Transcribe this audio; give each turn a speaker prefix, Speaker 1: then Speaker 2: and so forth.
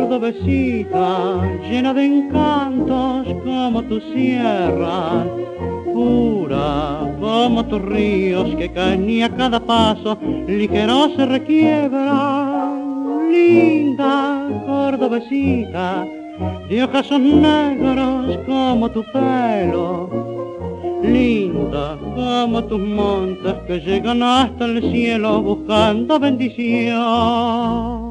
Speaker 1: cordobesita, llena de encantos como tus sierras, pura como tus ríos que caen y a cada paso ligero se requiebran. Linda cordobesita, de ojos negros como tu pelo, linda como tus montes que llegan hasta el cielo buscando bendición.